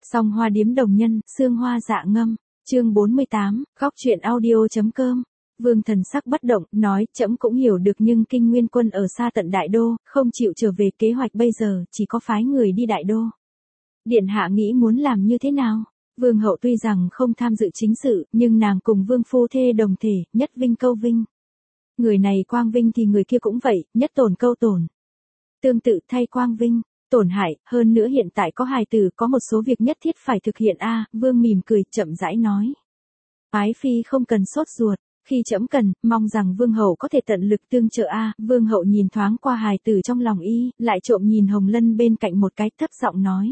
Song Hoa Điếm Đồng Nhân, Sương Hoa Dạ Ngâm, chương 48, góc truyện audio.com. Vương Thần sắc bất động, nói, trẫm cũng hiểu được nhưng Kinh Nguyên Quân ở xa tận Đại Đô, không chịu trở về, kế hoạch bây giờ chỉ có phái người đi Đại Đô. Điện hạ nghĩ muốn làm như thế nào? Vương hậu tuy rằng không tham dự chính sự, nhưng nàng cùng vương phu thê đồng thể, nhất vinh câu vinh. Người này quang vinh thì người kia cũng vậy, nhất tổn câu tổn. Tương tự thay quang vinh, tổn hại, hơn nữa hiện tại có hài tử, có một số việc nhất thiết phải thực hiện Vương mỉm cười, chậm rãi nói. Ái phi không cần sốt ruột, khi trẫm cần, mong rằng vương hậu có thể tận lực tương trợ Vương hậu nhìn thoáng qua hài tử trong lòng y, lại trộm nhìn Hồng Lân bên cạnh một cái, thấp giọng nói.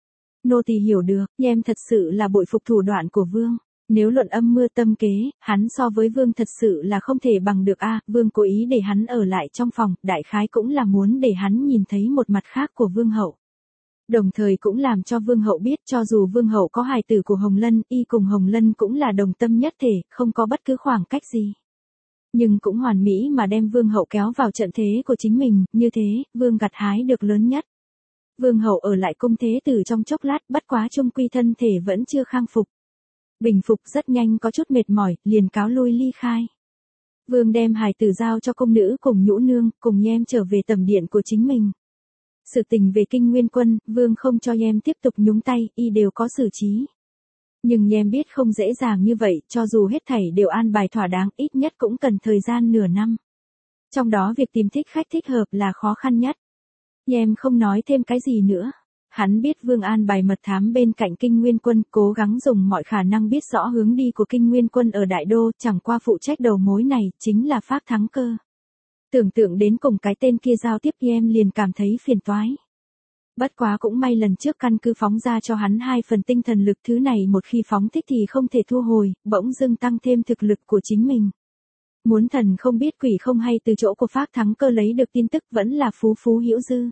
Nô tỳ hiểu được, em thật sự là bội phục thủ đoạn của vương. Nếu luận âm mưu tâm kế, hắn so với vương thật sự là không thể bằng được Vương cố ý để hắn ở lại trong phòng, đại khái cũng là muốn để hắn nhìn thấy một mặt khác của vương hậu. Đồng thời cũng làm cho vương hậu biết cho dù vương hậu có hài tử của Hồng Lân, y cùng Hồng Lân cũng là đồng tâm nhất thể, không có bất cứ khoảng cách gì. Nhưng cũng hoàn mỹ mà đem vương hậu kéo vào trận thế của chính mình, như thế, vương gặt hái được lớn nhất. Vương hậu ở lại cung thế tử trong chốc lát, bất quá chung quy thân thể vẫn chưa khang phục. Bình phục rất nhanh có chút mệt mỏi, liền cáo lui ly khai. Vương đem hài tử giao cho công nữ cùng nhũ nương, cùng nhem trở về tầm điện của chính mình. Sự tình về Kinh Nguyên Quân, vương không cho nhem tiếp tục nhúng tay, y đều có xử trí. Nhưng nhem biết không dễ dàng như vậy, cho dù hết thảy đều an bài thỏa đáng, ít nhất cũng cần thời gian nửa năm. Trong đó việc tìm thích khách thích hợp là khó khăn nhất. Nhem không nói thêm cái gì nữa. Hắn biết Vương an bài mật thám bên cạnh Kinh Nguyên Quân, cố gắng dùng mọi khả năng biết rõ hướng đi của Kinh Nguyên Quân ở Đại Đô, chẳng qua phụ trách đầu mối này, chính là Phác Thắng Cơ. Tưởng tượng đến cùng cái tên kia giao tiếp, em liền cảm thấy phiền toái. Bất quá cũng may lần trước căn cứ phóng ra cho hắn 2 phần tinh thần lực, thứ này một khi phóng thích thì không thể thu hồi, bỗng dưng tăng thêm thực lực của chính mình. Muốn thần không biết quỷ không hay, từ chỗ của Phác Thắng Cơ lấy được tin tức vẫn là phú hữu dư.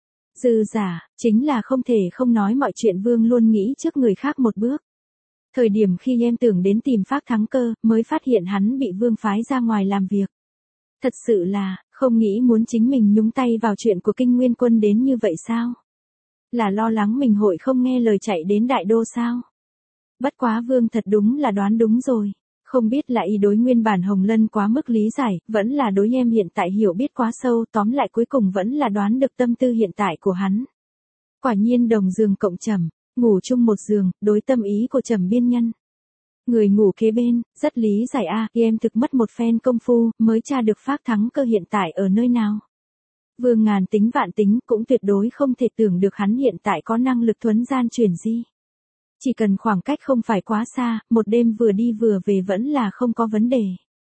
Dư giả, chính là không thể không nói mọi chuyện vương luôn nghĩ trước người khác một bước. Thời điểm khi em tưởng đến tìm Phác Thắng Cơ, mới phát hiện hắn bị vương phái ra ngoài làm việc. Thật sự là, không nghĩ muốn chính mình nhúng tay vào chuyện của Kinh Nguyên Quân đến như vậy sao? Là lo lắng mình hội không nghe lời chạy đến Đại Đô sao? Bất quá vương thật đúng là đoán đúng rồi. Không biết là y đối nguyên bản Hồng Lân quá mức lý giải, vẫn là đối em hiện tại hiểu biết quá sâu, tóm lại cuối cùng vẫn là đoán được tâm tư hiện tại của hắn. Quả nhiên đồng giường cộng trầm, ngủ chung một giường, đối tâm ý của Trầm Biên Nhân. Người ngủ kế bên, rất lý giải em thực mất một phen công phu, mới tra được Phác Thắng Cơ hiện tại ở nơi nào. Vương ngàn tính vạn tính, cũng tuyệt đối không thể tưởng được hắn hiện tại có năng lực thuấn gian chuyển di. Chỉ cần khoảng cách không phải quá xa, một đêm vừa đi vừa về vẫn là không có vấn đề.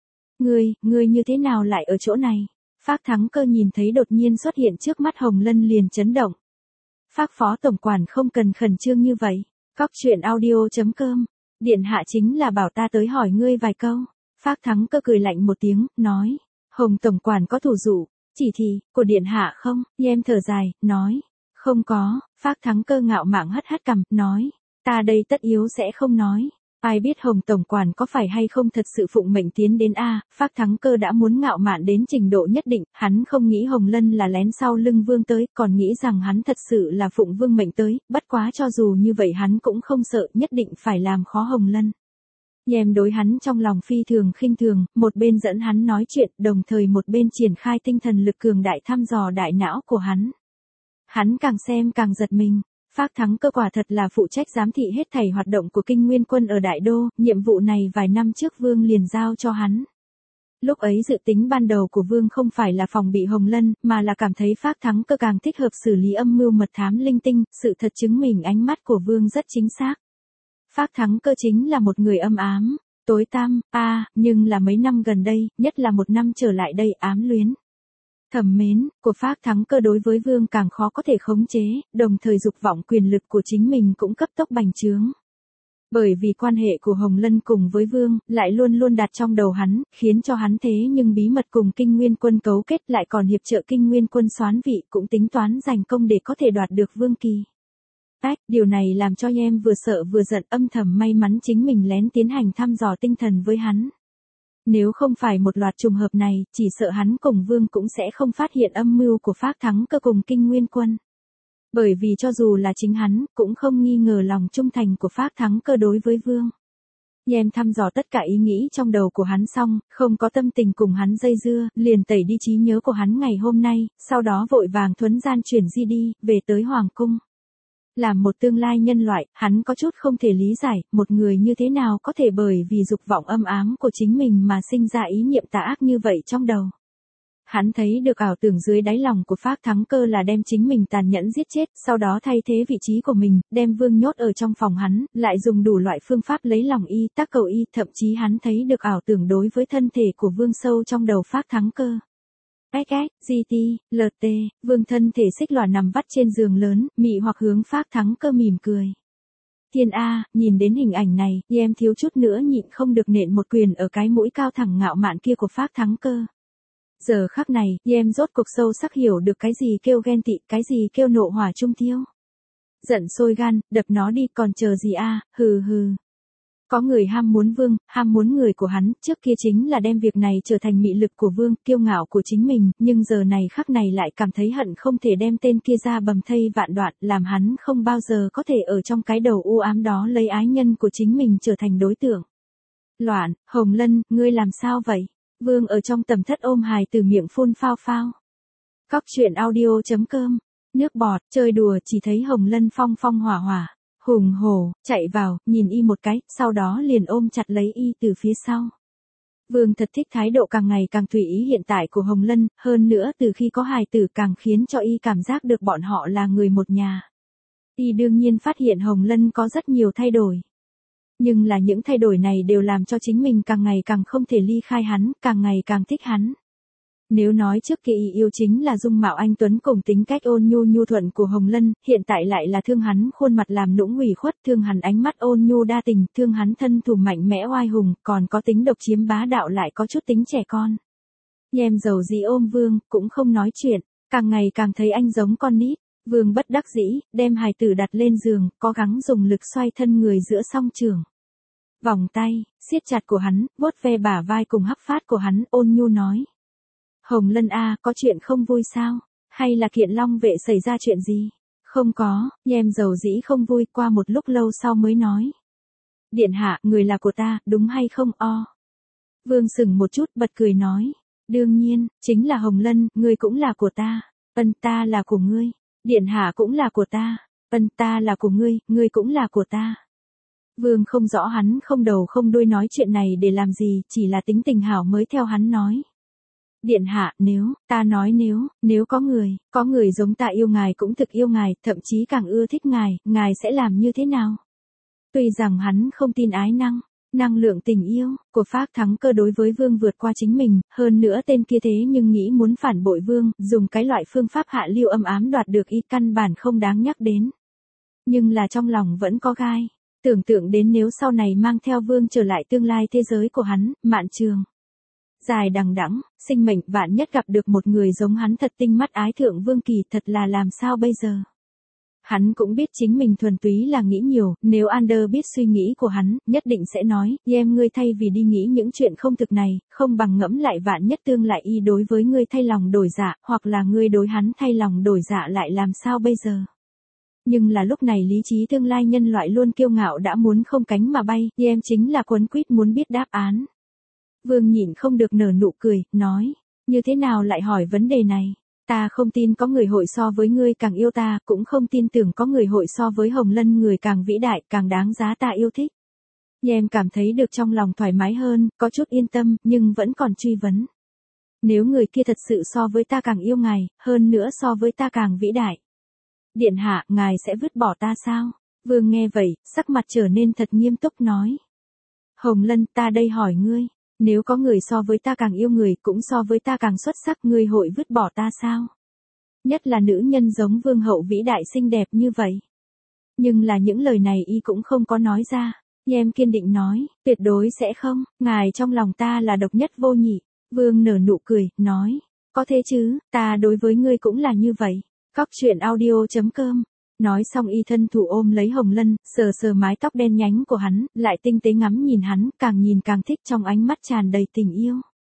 Ngươi như thế nào lại ở chỗ này? Phác Thắng Cơ nhìn thấy đột nhiên xuất hiện trước mắt Hồng Lân liền chấn động. Phác phó tổng quản không cần khẩn trương như vậy. Góc truyện audio.com. Điện hạ chính là bảo ta tới hỏi ngươi vài câu. Phác Thắng Cơ cười lạnh một tiếng, nói. Hồng tổng quản có thủ dụ, chỉ thị của điện hạ không? Em thở dài, nói. Không có. Phác Thắng Cơ ngạo mạn hất cằm, nói. Ta đây tất yếu sẽ không nói. Ai biết Hồng tổng quản có phải hay không thật sự phụng mệnh tiến đến Phác Thắng Cơ đã muốn ngạo mạn đến trình độ nhất định, hắn không nghĩ Hồng Lân là lén sau lưng vương tới, còn nghĩ rằng hắn thật sự là phụng vương mệnh tới, bất quá cho dù như vậy hắn cũng không sợ, nhất định phải làm khó Hồng Lân. Nhem đối hắn trong lòng phi thường khinh thường, một bên dẫn hắn nói chuyện, đồng thời một bên triển khai tinh thần lực cường đại thăm dò đại não của hắn. Hắn càng xem càng giật mình. Phác Thắng Cơ quả thật là phụ trách giám thị hết thảy hoạt động của Kinh Nguyên Quân ở Đại Đô, nhiệm vụ này vài năm trước vương liền giao cho hắn. Lúc ấy dự tính ban đầu của vương không phải là phòng bị Hồng Lân, mà là cảm thấy Phác Thắng Cơ càng thích hợp xử lý âm mưu mật thám linh tinh, sự thật chứng minh ánh mắt của vương rất chính xác. Phác Thắng Cơ chính là một người âm ám, tối tăm, nhưng là mấy năm gần đây, nhất là một năm trở lại đây ám luyến. Thẩm mến của Phác Thắng Cơ đối với vương càng khó có thể khống chế, đồng thời dục vọng quyền lực của chính mình cũng cấp tốc bành trướng. Bởi vì quan hệ của Hồng Lân cùng với vương, lại luôn luôn đặt trong đầu hắn, khiến cho hắn thế nhưng bí mật cùng Kinh Nguyên Quân cấu kết, lại còn hiệp trợ Kinh Nguyên Quân soán vị, cũng tính toán giành công để có thể đoạt được vương kỳ. Điều này làm cho em vừa sợ vừa giận, âm thầm may mắn chính mình lén tiến hành thăm dò tinh thần với hắn. Nếu không phải một loạt trùng hợp này, chỉ sợ hắn cùng vương cũng sẽ không phát hiện âm mưu của Phác Thắng Cơ cùng Kinh Nguyên Quân. Bởi vì cho dù là chính hắn, cũng không nghi ngờ lòng trung thành của Phác Thắng Cơ đối với Vương. Em thăm dò tất cả ý nghĩ trong đầu của hắn xong, không có tâm tình cùng hắn dây dưa, liền tẩy đi trí nhớ của hắn ngày hôm nay, sau đó vội vàng thuấn gian chuyển di đi, về tới Hoàng Cung. Làm một tương lai nhân loại, hắn có chút không thể lý giải, một người như thế nào có thể bởi vì dục vọng âm ám của chính mình mà sinh ra ý niệm tà ác như vậy trong đầu. Hắn thấy được ảo tưởng dưới đáy lòng của Phác Thắng Cơ là đem chính mình tàn nhẫn giết chết, sau đó thay thế vị trí của mình, đem Vương nhốt ở trong phòng hắn, lại dùng đủ loại phương pháp lấy lòng y, tác cầu y, thậm chí hắn thấy được ảo tưởng đối với thân thể của Vương sâu trong đầu Phác Thắng Cơ. GT, LT, Vương thân thể xích lòa nằm vắt trên giường lớn, mị hoặc hướng Phác Thắng Cơ mỉm cười. Thiên A, nhìn đến hình ảnh này, em thiếu chút nữa nhịn không được nện một quyền ở cái mũi cao thẳng ngạo mạn kia của Phác Thắng Cơ. Giờ khắc này, em rốt cuộc sâu sắc hiểu được cái gì kêu ghen tị, cái gì kêu nộ hỏa trung thiêu. Giận sôi gan, đập nó đi còn chờ gì a, hừ hừ. Có người ham muốn Vương, ham muốn người của hắn, trước kia chính là đem việc này trở thành mị lực của Vương, kiêu ngạo của chính mình, nhưng giờ này khắc này lại cảm thấy hận không thể đem tên kia ra bầm thây vạn đoạn, làm hắn không bao giờ có thể ở trong cái đầu u ám đó lấy ái nhân của chính mình trở thành đối tượng. Loạn, Hồng Lân, ngươi làm sao vậy? Vương ở trong tầm thất ôm hài từ miệng phun phao phao. Cóc truyện audio.com, nước bọt, chơi đùa chỉ thấy Hồng Lân phong phong hỏa hỏa, hùng hổ, chạy vào, nhìn y một cái, sau đó liền ôm chặt lấy y từ phía sau. Vương thật thích thái độ càng ngày càng tùy ý hiện tại của Hồng Lân, hơn nữa từ khi có hài tử càng khiến cho y cảm giác được bọn họ là người một nhà. Y đương nhiên phát hiện Hồng Lân có rất nhiều thay đổi. Nhưng là những thay đổi này đều làm cho chính mình càng ngày càng không thể ly khai hắn, càng ngày càng thích hắn. Nếu nói trước kia y yêu chính là dung mạo anh tuấn cùng tính cách ôn nhu nhu thuận của Hồng Lân, hiện tại lại là thương hắn khuôn mặt làm nũng ủy khuất, thương hắn ánh mắt ôn nhu đa tình, thương hắn thân thủ mạnh mẽ oai hùng, còn có tính độc chiếm bá đạo lại có chút tính trẻ con. Nhem dầu dĩ ôm Vương, cũng không nói chuyện, càng ngày càng thấy anh giống con nít. Vương bất đắc dĩ, đem hài tử đặt lên giường, cố gắng dùng lực xoay thân người giữa song trường. Vòng tay, siết chặt của hắn, vuốt ve bả vai cùng hắc phát của hắn, ôn nhu nói. Hồng Lân a, có chuyện không vui sao? Hay là Kiện Long vệ xảy ra chuyện gì? Không có, nhem dầu dĩ không vui, qua một lúc lâu sau mới nói. Điện hạ, người là của ta, đúng hay không o? Vương sừng một chút, bật cười nói. Đương nhiên, chính là Hồng Lân, ngươi cũng là của ta. Ân, ta là của ngươi. Điện hạ cũng là của ta. Ân, ta là của ngươi, ngươi cũng là của ta. Vương không rõ hắn không đầu không đuôi nói chuyện này để làm gì, chỉ là tính tình hảo mới theo hắn nói. Điện hạ, ta nói nếu có người giống ta yêu ngài cũng thực yêu ngài, thậm chí càng ưa thích ngài sẽ làm như thế nào? Tuy rằng hắn không tin ái năng lượng tình yêu của Phác Thắng Cơ đối với Vương vượt qua chính mình, hơn nữa tên kia thế nhưng nghĩ muốn phản bội Vương, dùng cái loại phương pháp hạ lưu âm ám đoạt được y căn bản không đáng nhắc đến. Nhưng là trong lòng vẫn có gai, tưởng tượng đến nếu sau này mang theo Vương trở lại tương lai thế giới của hắn, mạn trường. Dài đằng đẵng, sinh mệnh vạn nhất gặp được một người giống hắn thật tinh mắt ái thượng Vương Kỳ thật là làm sao bây giờ. Hắn cũng biết chính mình thuần túy là nghĩ nhiều, nếu Ander biết suy nghĩ của hắn, nhất định sẽ nói, em ngươi thay vì đi nghĩ những chuyện không thực này, không bằng ngẫm lại vạn nhất tương lại y đối với ngươi thay lòng đổi dạ, hoặc là ngươi đối hắn thay lòng đổi dạ lại làm sao bây giờ. Nhưng là lúc này lý trí tương lai nhân loại luôn kiêu ngạo đã muốn không cánh mà bay, em chính là quấn quýt muốn biết đáp án. Vương nhịn không được nở nụ cười, nói, như thế nào lại hỏi vấn đề này? Ta không tin có người hội so với ngươi càng yêu ta, cũng không tin tưởng có người hội so với Hồng Lân người càng vĩ đại, càng đáng giá ta yêu thích. Em cảm thấy được trong lòng thoải mái hơn, có chút yên tâm, nhưng vẫn còn truy vấn. Nếu người kia thật sự so với ta càng yêu ngài, hơn nữa so với ta càng vĩ đại. Điện hạ, ngài sẽ vứt bỏ ta sao? Vương nghe vậy, sắc mặt trở nên thật nghiêm túc nói. Hồng Lân, ta đây hỏi ngươi. Nếu có người so với ta càng yêu người, cũng so với ta càng xuất sắc, ngươi hội vứt bỏ ta sao? Nhất là nữ nhân giống Vương hậu vĩ đại xinh đẹp như vậy. Nhưng là những lời này y cũng không có nói ra. Em kiên định nói, tuyệt đối sẽ không, ngài trong lòng ta là độc nhất vô nhị. Vương nở nụ cười, nói, có thế chứ, ta đối với ngươi cũng là như vậy. Cóc truyện audio.com. Nói xong y thân thủ ôm lấy Hồng Lân, sờ sờ mái tóc đen nhánh của hắn, lại tinh tế ngắm nhìn hắn, càng nhìn càng thích trong ánh mắt tràn đầy tình yêu.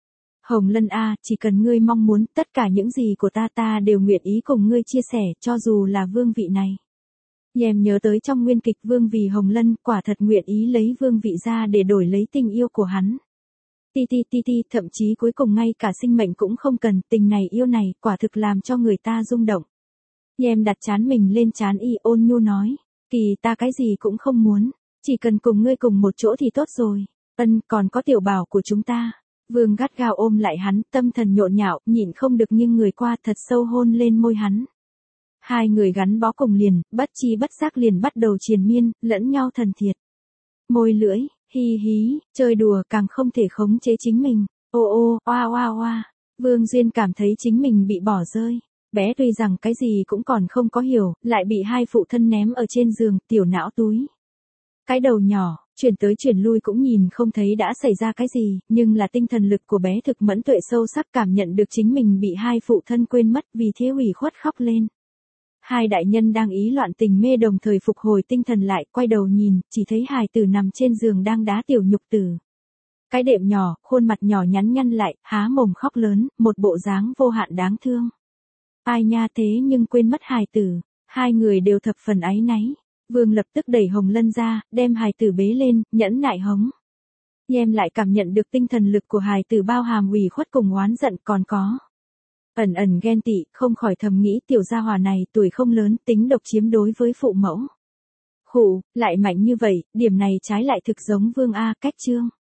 Hồng Lân a, chỉ cần ngươi mong muốn, tất cả những gì của ta đều nguyện ý cùng ngươi chia sẻ, cho dù là vương vị này. Em nhớ tới trong nguyên kịch vương vì Hồng Lân, quả thật nguyện ý lấy vương vị ra để đổi lấy tình yêu của hắn. Thậm chí cuối cùng ngay cả sinh mệnh cũng không cần, tình này yêu này, quả thực làm cho người ta rung động. Em đặt trán mình lên trán y, ôn nhu nói, Kỳ, ta cái gì cũng không muốn, chỉ cần cùng ngươi cùng một chỗ thì tốt rồi. Còn có tiểu bảo của chúng ta. Vương gắt gao ôm lại hắn, tâm thần nhộn nhạo, nhịn không được nghiêng người qua, thật sâu hôn lên môi hắn. Hai người gắn bó cùng liền, bất chi bất giác liền bắt đầu triền miên, lẫn nhau thân thiệt. Môi lưỡi, hi hí, chơi đùa, càng không thể khống chế chính mình. Ô, oa oa oa. Vương Duyên cảm thấy chính mình bị bỏ rơi. Bé tuy rằng cái gì cũng còn không có hiểu, lại bị hai phụ thân ném ở trên giường, tiểu não túi. Cái đầu nhỏ, chuyển tới chuyển lui cũng nhìn không thấy đã xảy ra cái gì, nhưng là tinh thần lực của bé thực mẫn tuệ sâu sắc, cảm nhận được chính mình bị hai phụ thân quên mất, vì thế ủy khuất khóc lên. Hai đại nhân đang ý loạn tình mê đồng thời phục hồi tinh thần lại, quay đầu nhìn, chỉ thấy hài tử nằm trên giường đang đá tiểu nhục tử. Cái đệm nhỏ, khuôn mặt nhỏ nhắn nhăn lại, há mồm khóc lớn, một bộ dáng vô hạn đáng thương. Ai nha, thế nhưng quên mất hài tử, hai người đều thập phần áy náy. Vương lập tức đẩy Hồng Lân ra, đem hài tử bế lên, nhẫn nại hống. Em lại cảm nhận được tinh thần lực của hài tử bao hàm ủy khuất cùng oán giận, còn có ẩn ghen tị, không khỏi thầm nghĩ tiểu gia hỏa này tuổi không lớn, tính độc chiếm đối với phụ mẫu. Khụ, lại mạnh như vậy, điểm này trái lại thực giống Vương a, cách chương.